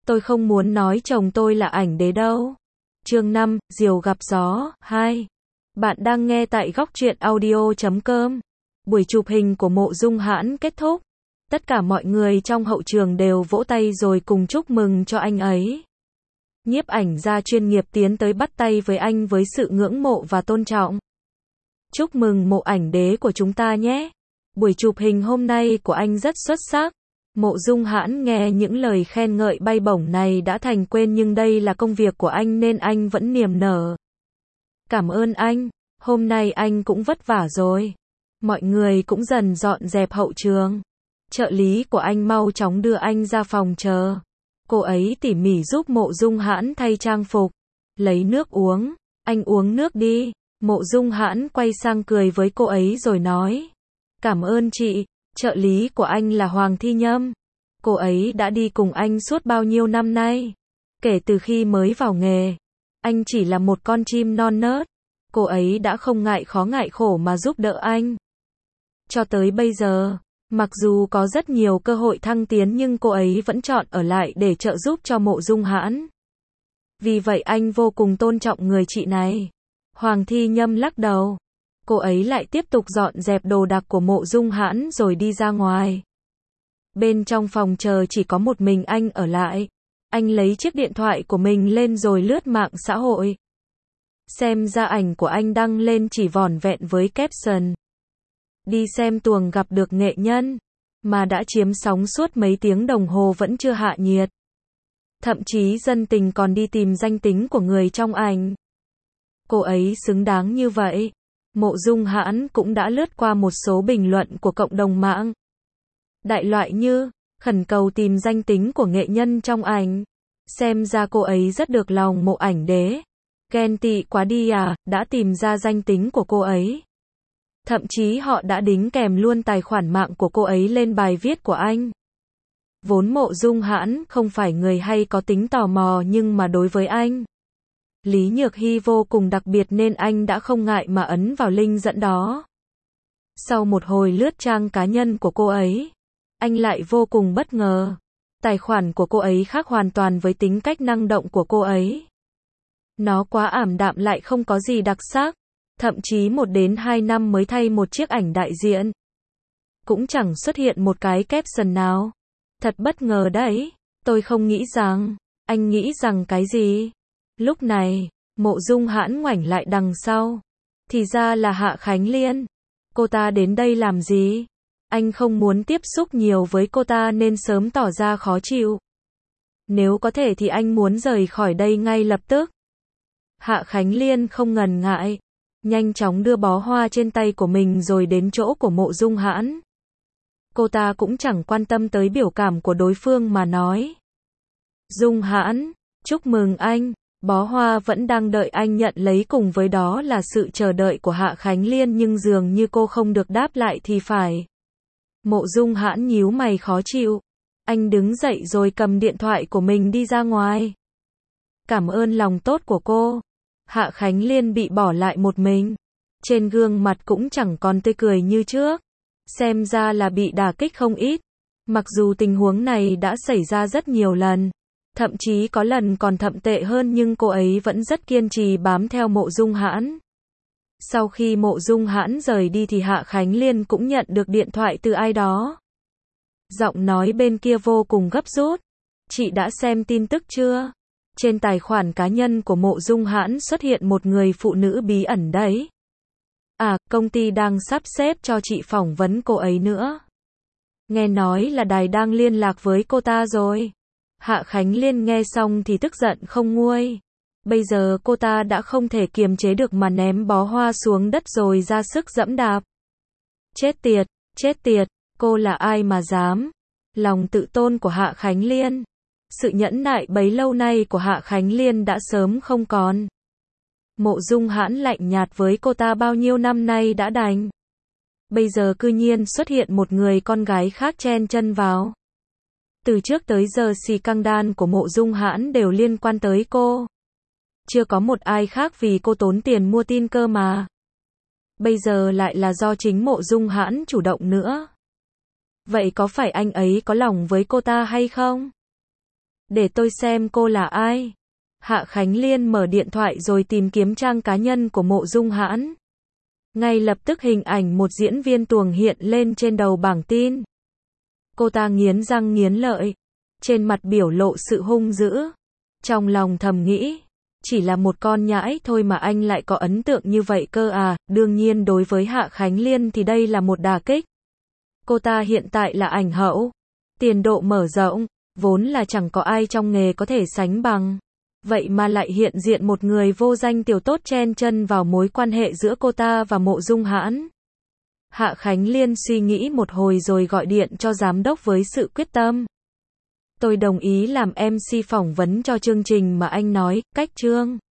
Tôi không muốn nói chồng tôi là ảnh đế đâu. Chương 5, Diều gặp gió, 2. Bạn đang nghe tại góc truyện audio.com. Buổi chụp hình của Mộ Dung Hãn kết thúc. Tất cả mọi người trong hậu trường đều vỗ tay rồi cùng chúc mừng cho anh ấy. Nhiếp ảnh gia chuyên nghiệp tiến tới bắt tay với anh với sự ngưỡng mộ và tôn trọng. Chúc mừng Mộ ảnh đế của chúng ta nhé. Buổi chụp hình hôm nay của anh rất xuất sắc. Mộ Dung Hãn nghe những lời khen ngợi bay bổng này đã thành quên, nhưng đây là công việc của anh nên anh vẫn niềm nở. Cảm ơn anh, hôm nay anh cũng vất vả rồi. Mọi người cũng dần dọn dẹp hậu trường. Trợ lý của anh mau chóng đưa anh ra phòng chờ. Cô ấy tỉ mỉ giúp Mộ Dung Hãn thay trang phục. Lấy nước uống, anh uống nước đi. Mộ Dung Hãn quay sang cười với cô ấy rồi nói. Cảm ơn chị. Trợ lý của anh là Hoàng Thi Nhâm. Cô ấy đã đi cùng anh suốt bao nhiêu năm nay. Kể từ khi mới vào nghề, anh chỉ là một con chim non nớt. Cô ấy đã không ngại khó ngại khổ mà giúp đỡ anh. Cho tới bây giờ, mặc dù có rất nhiều cơ hội thăng tiến nhưng cô ấy vẫn chọn ở lại để trợ giúp cho Mộ Dung Hãn. Vì vậy anh vô cùng tôn trọng người chị này. Hoàng Thi Nhâm lắc đầu. Cô ấy lại tiếp tục dọn dẹp đồ đạc của Mộ Dung Hãn rồi đi ra ngoài. Bên trong phòng chờ chỉ có một mình anh ở lại. Anh lấy chiếc điện thoại của mình lên rồi lướt mạng xã hội. Xem ra ảnh của anh đăng lên chỉ vỏn vẹn với caption. Đi xem tuồng gặp được nghệ nhân, mà đã chiếm sóng suốt mấy tiếng đồng hồ vẫn chưa hạ nhiệt. Thậm chí dân tình còn đi tìm danh tính của người trong ảnh. Cô ấy xứng đáng như vậy. Mộ Dung Hãn cũng đã lướt qua một số bình luận của cộng đồng mạng. Đại loại như, khẩn cầu tìm danh tính của nghệ nhân trong ảnh. Xem ra cô ấy rất được lòng Mộ ảnh đế. Ghen tị quá đi à, đã tìm ra danh tính của cô ấy. Thậm chí họ đã đính kèm luôn tài khoản mạng của cô ấy lên bài viết của anh. Vốn Mộ Dung Hãn không phải người hay có tính tò mò, nhưng mà đối với anh, Lý Nhược Hy vô cùng đặc biệt nên anh đã không ngại mà ấn vào link dẫn đó. Sau một hồi lướt trang cá nhân của cô ấy, anh lại vô cùng bất ngờ. Tài khoản của cô ấy khác hoàn toàn với tính cách năng động của cô ấy. Nó quá ảm đạm lại không có gì đặc sắc. Thậm chí 1 đến 2 năm mới thay một chiếc ảnh đại diện. Cũng chẳng xuất hiện một cái caption nào. Thật bất ngờ đấy. Tôi không nghĩ rằng. Anh nghĩ rằng cái gì? Lúc này, Mộ Dung Hãn ngoảnh lại đằng sau. Thì ra là Hạ Khánh Liên. Cô ta đến đây làm gì? Anh không muốn tiếp xúc nhiều với cô ta nên sớm tỏ ra khó chịu. Nếu có thể thì anh muốn rời khỏi đây ngay lập tức. Hạ Khánh Liên không ngần ngại. Nhanh chóng đưa bó hoa trên tay của mình rồi đến chỗ của Mộ Dung Hãn. Cô ta cũng chẳng quan tâm tới biểu cảm của đối phương mà nói. Dung Hãn, chúc mừng anh. Bó hoa vẫn đang đợi anh nhận lấy, cùng với đó là sự chờ đợi của Hạ Khánh Liên, nhưng dường như cô không được đáp lại thì phải. Mộ Dung Hãn nhíu mày khó chịu. Anh đứng dậy rồi cầm điện thoại của mình đi ra ngoài. Cảm ơn lòng tốt của cô. Hạ Khánh Liên bị bỏ lại một mình. Trên gương mặt cũng chẳng còn tươi cười như trước. Xem ra là bị đả kích không ít. Mặc dù tình huống này đã xảy ra rất nhiều lần. Thậm chí có lần còn thậm tệ hơn, nhưng cô ấy vẫn rất kiên trì bám theo Mộ Dung Hãn. Sau khi Mộ Dung Hãn rời đi thì Hạ Khánh Liên cũng nhận được điện thoại từ ai đó. Giọng nói bên kia vô cùng gấp rút. Chị đã xem tin tức chưa? Trên tài khoản cá nhân của Mộ Dung Hãn xuất hiện một người phụ nữ bí ẩn đấy. À, công ty đang sắp xếp cho chị phỏng vấn cô ấy nữa. Nghe nói là đài đang liên lạc với cô ta rồi. Hạ Khánh Liên nghe xong thì tức giận không nguôi. Bây giờ cô ta đã không thể kiềm chế được mà ném bó hoa xuống đất rồi ra sức giẫm đạp. Chết tiệt, cô là ai mà dám? Lòng tự tôn của Hạ Khánh Liên. Sự nhẫn nại bấy lâu nay của Hạ Khánh Liên đã sớm không còn. Mộ Dung Hãn lạnh nhạt với cô ta bao nhiêu năm nay đã đành. Bây giờ cư nhiên xuất hiện một người con gái khác chen chân vào. Từ trước tới giờ scandal của Mộ Dung Hãn đều liên quan tới cô. Chưa có một ai khác vì cô tốn tiền mua tin cơ mà. Bây giờ lại là do chính Mộ Dung Hãn chủ động nữa. Vậy có phải anh ấy có lòng với cô ta hay không? Để tôi xem cô là ai. Hạ Khánh Liên mở điện thoại rồi tìm kiếm trang cá nhân của Mộ Dung Hãn. Ngay lập tức hình ảnh một diễn viên tuồng hiện lên trên đầu bảng tin. Cô ta nghiến răng nghiến lợi, trên mặt biểu lộ sự hung dữ. Trong lòng thầm nghĩ, chỉ là một con nhãi thôi mà anh lại có ấn tượng như vậy cơ à. Đương nhiên đối với Hạ Khánh Liên thì đây là một đả kích. Cô ta hiện tại là ảnh hậu, tiền độ mở rộng, vốn là chẳng có ai trong nghề có thể sánh bằng. Vậy mà lại hiện diện một người vô danh tiểu tốt chen chân vào mối quan hệ giữa cô ta và Mộ Dung Hãn. Hạ Khánh Liên suy nghĩ một hồi rồi gọi điện cho giám đốc với sự quyết tâm. Tôi đồng ý làm MC phỏng vấn cho chương trình mà anh nói, cách chương